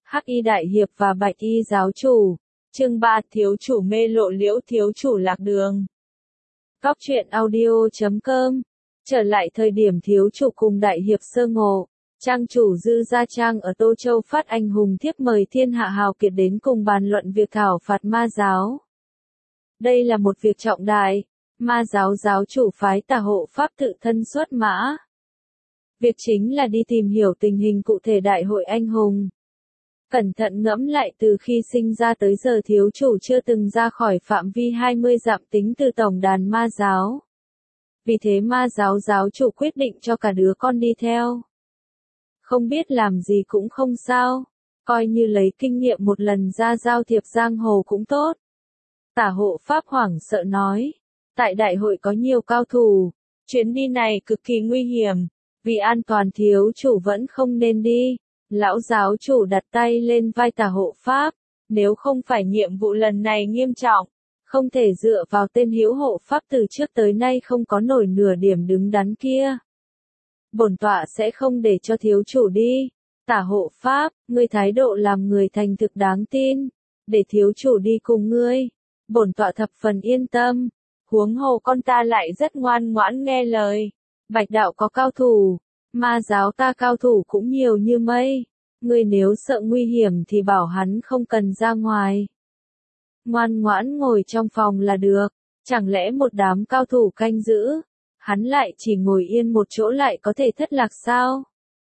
Hắc y đại hiệp và bạch y giáo chủ. Chương 3 thiếu chủ mê lộ liễu thiếu chủ lạc đường. Góc truyện audio.com. Trở lại thời điểm thiếu chủ cùng đại hiệp sơ ngộ, trang chủ Dư Gia Trang ở Tô Châu phát anh hùng thiếp mời thiên hạ hào kiệt đến cùng bàn luận việc thảo phạt ma giáo. Đây là một việc trọng đại, ma giáo giáo chủ phái Tả Hộ Pháp tự thân xuất mã. Việc chính là đi tìm hiểu tình hình cụ thể đại hội anh hùng. Cẩn thận ngẫm lại, từ khi sinh ra tới giờ thiếu chủ chưa từng ra khỏi phạm vi 20 dặm tính từ tổng đàn ma giáo. Vì thế ma giáo giáo chủ quyết định cho cả đứa con đi theo. Không biết làm gì cũng không sao, coi như lấy kinh nghiệm một lần ra giao thiệp giang hồ cũng tốt. Tả Hộ Pháp hoảng sợ nói, tại đại hội có nhiều cao thủ, chuyến đi này cực kỳ nguy hiểm, vì an toàn thiếu chủ vẫn không nên đi. Lão giáo chủ đặt tay lên vai Tả Hộ Pháp, nếu không phải nhiệm vụ lần này nghiêm trọng, không thể dựa vào tên hữu hộ pháp từ trước tới nay không có nổi nửa điểm đứng đắn kia. Bổn tọa sẽ không để cho thiếu chủ đi. Tả Hộ Pháp, ngươi thái độ làm người thành thực đáng tin, để thiếu chủ đi cùng ngươi, bổn tọa thập phần yên tâm. Huống hồ con ta lại rất ngoan ngoãn nghe lời. Bạch đạo có cao thủ, ma giáo ta cao thủ cũng nhiều như mây. Ngươi nếu sợ nguy hiểm thì bảo hắn không cần ra ngoài. Ngoan ngoãn ngồi trong phòng là được, chẳng lẽ một đám cao thủ canh giữ, hắn lại chỉ ngồi yên một chỗ lại có thể thất lạc sao?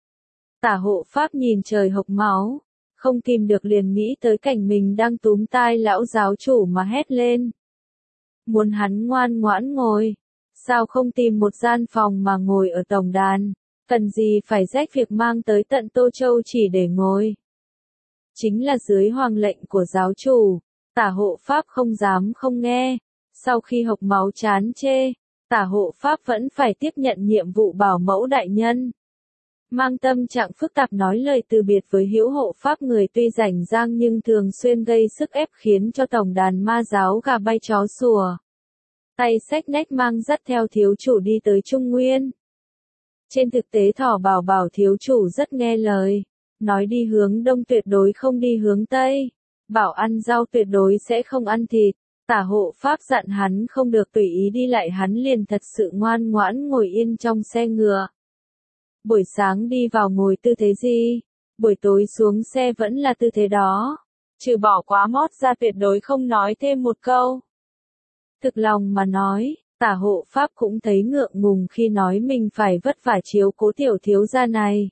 Tả Hộ Pháp nhìn trời hộc máu, không kìm được liền nghĩ tới cảnh mình đang túm tai lão giáo chủ mà hét lên. Muốn hắn ngoan ngoãn ngồi, sao không tìm một gian phòng mà ngồi ở tổng đàn, cần gì phải rách việc mang tới tận Tô Châu chỉ để ngồi. Chính là dưới hoàng lệnh của giáo chủ, Tả Hộ Pháp không dám không nghe, sau khi hộc máu chán chê, Tả Hộ Pháp vẫn phải tiếp nhận nhiệm vụ bảo mẫu đại nhân. Mang tâm trạng phức tạp nói lời từ biệt với hữu hộ pháp người tuy rảnh rang nhưng thường xuyên gây sức ép khiến cho tổng đàn ma giáo gà bay chó sủa. Tay xách nách mang dắt theo thiếu chủ đi tới Trung Nguyên. Trên thực tế Thỏ Bảo bảo thiếu chủ rất nghe lời, nói đi hướng đông tuyệt đối không đi hướng tây, bảo ăn rau tuyệt đối sẽ không ăn thịt. Tả Hộ Pháp dặn hắn không được tùy ý đi lại, hắn liền thật sự ngoan ngoãn ngồi yên trong xe ngựa. Buổi sáng đi vào ngồi tư thế gì, buổi tối xuống xe vẫn là tư thế đó, trừ bỏ quá mót ra tuyệt đối không nói thêm một câu. Thực lòng mà nói, Tả Hộ Pháp cũng thấy ngượng ngùng khi nói mình phải vất vả chiếu cố tiểu thiếu gia này.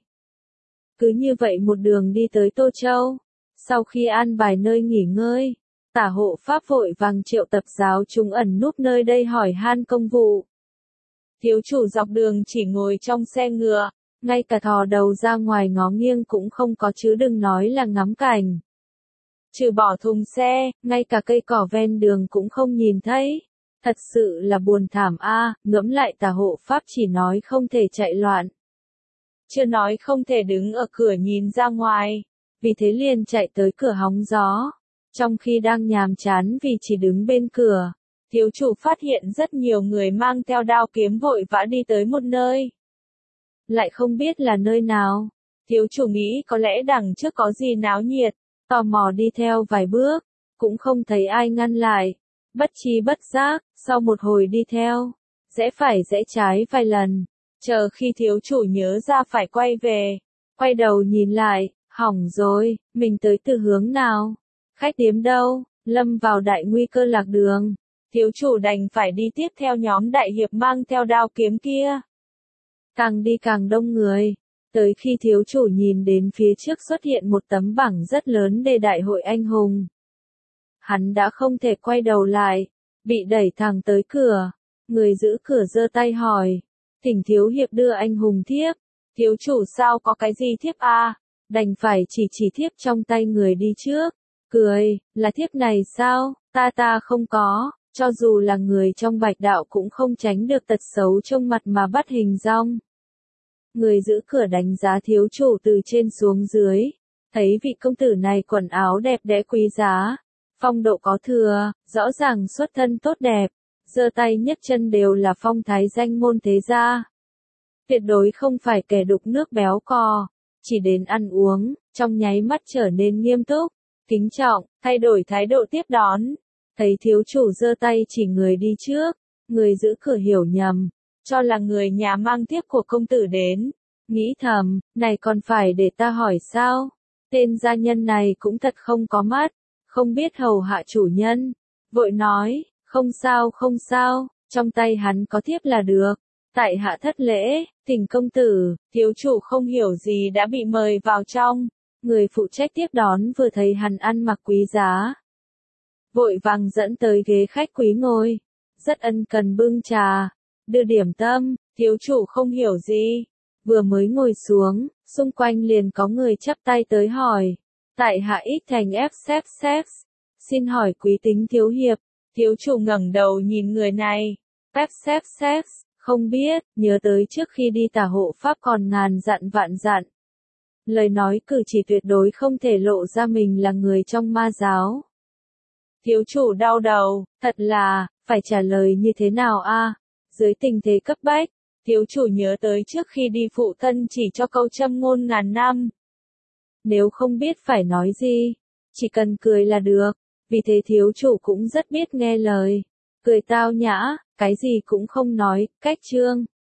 Cứ như vậy một đường đi tới Tô Châu, sau khi an bài nơi nghỉ ngơi, Tả Hộ Pháp vội vàng triệu tập giáo chúng ẩn núp nơi đây hỏi han công vụ. Thiếu chủ dọc đường chỉ ngồi trong xe ngựa, ngay cả thò đầu ra ngoài ngó nghiêng cũng không có chứ đừng nói là ngắm cảnh. Trừ bỏ thùng xe, ngay cả cây cỏ ven đường cũng không nhìn thấy. Thật sự là buồn thảm a. Ngẫm lại Tả Hộ Pháp chỉ nói không thể chạy loạn, chưa nói không thể đứng ở cửa nhìn ra ngoài, vì thế liền chạy tới cửa hóng gió. Trong khi đang nhàm chán vì chỉ đứng bên cửa, thiếu chủ phát hiện rất nhiều người mang theo đao kiếm vội vã đi tới một nơi. Lại không biết là nơi nào, thiếu chủ nghĩ có lẽ đằng trước có gì náo nhiệt, tò mò đi theo vài bước, cũng không thấy ai ngăn lại. Bất tri bất giác, sau một hồi đi theo, rẽ phải rẽ trái vài lần, chờ khi thiếu chủ nhớ ra phải quay về, quay đầu nhìn lại, hỏng rồi, mình tới từ hướng nào? Khách điếm đâu? Lâm vào đại nguy cơ lạc đường. Thiếu chủ đành phải đi tiếp theo nhóm đại hiệp mang theo đao kiếm kia. Càng đi càng đông người, tới khi thiếu chủ nhìn đến phía trước xuất hiện một tấm bảng rất lớn đề đại hội anh hùng. Hắn đã không thể quay đầu lại, bị đẩy thẳng tới cửa. Người giữ cửa giơ tay hỏi, thỉnh thiếu hiệp đưa anh hùng thiếp. Thiếu chủ sao có cái gì thiếp a? Đành phải chỉ thiếp trong tay người đi trước. Cười, là thiếp này sao? Ta không có. Cho dù là người trong Bạch đạo cũng không tránh được tật xấu trong mặt mà bắt hình dong. Người giữ cửa đánh giá thiếu chủ từ trên xuống dưới, thấy vị công tử này quần áo đẹp đẽ quý giá, phong độ có thừa, rõ ràng xuất thân tốt đẹp, giơ tay nhấc chân đều là phong thái danh môn thế gia. Tuyệt đối không phải kẻ đục nước béo cò, chỉ đến ăn uống, trong nháy mắt trở nên nghiêm túc, kính trọng, thay đổi thái độ tiếp đón. Thấy thiếu chủ giơ tay chỉ người đi trước, người giữ cửa hiểu nhầm, cho là người nhà mang thiếp của công tử đến. Nghĩ thầm, này còn phải để ta hỏi sao? Tên gia nhân này cũng thật không có mắt, không biết hầu hạ chủ nhân. Vội nói, không sao không sao, trong tay hắn có thiếp là được. Tại hạ thất lễ, thỉnh công tử. Thiếu chủ không hiểu gì đã bị mời vào trong. Người phụ trách tiếp đón vừa thấy hắn ăn mặc quý giá, vội vàng dẫn tới ghế khách quý ngồi, rất ân cần bưng trà, đưa điểm tâm. Thiếu chủ không hiểu gì, vừa mới ngồi xuống, xung quanh liền có người chắp tay tới hỏi. Tại hạ ít thành ép xếp, xin hỏi quý tính thiếu hiệp. Thiếu chủ ngẩng đầu nhìn người này, xếp, không biết, nhớ tới trước khi đi tả hộ pháp còn ngàn dặn vạn dặn. Lời nói cử chỉ tuyệt đối không thể lộ ra mình là người trong ma giáo. Thiếu chủ đau đầu, thật là, phải trả lời như thế nào a? Dưới tình thế cấp bách, thiếu chủ nhớ tới trước khi đi phụ thân chỉ cho câu châm ngôn ngàn năm. Nếu không biết phải nói gì, chỉ cần cười là được, vì thế thiếu chủ cũng rất biết nghe lời. Cười tao nhã, cái gì cũng không nói, cách trương.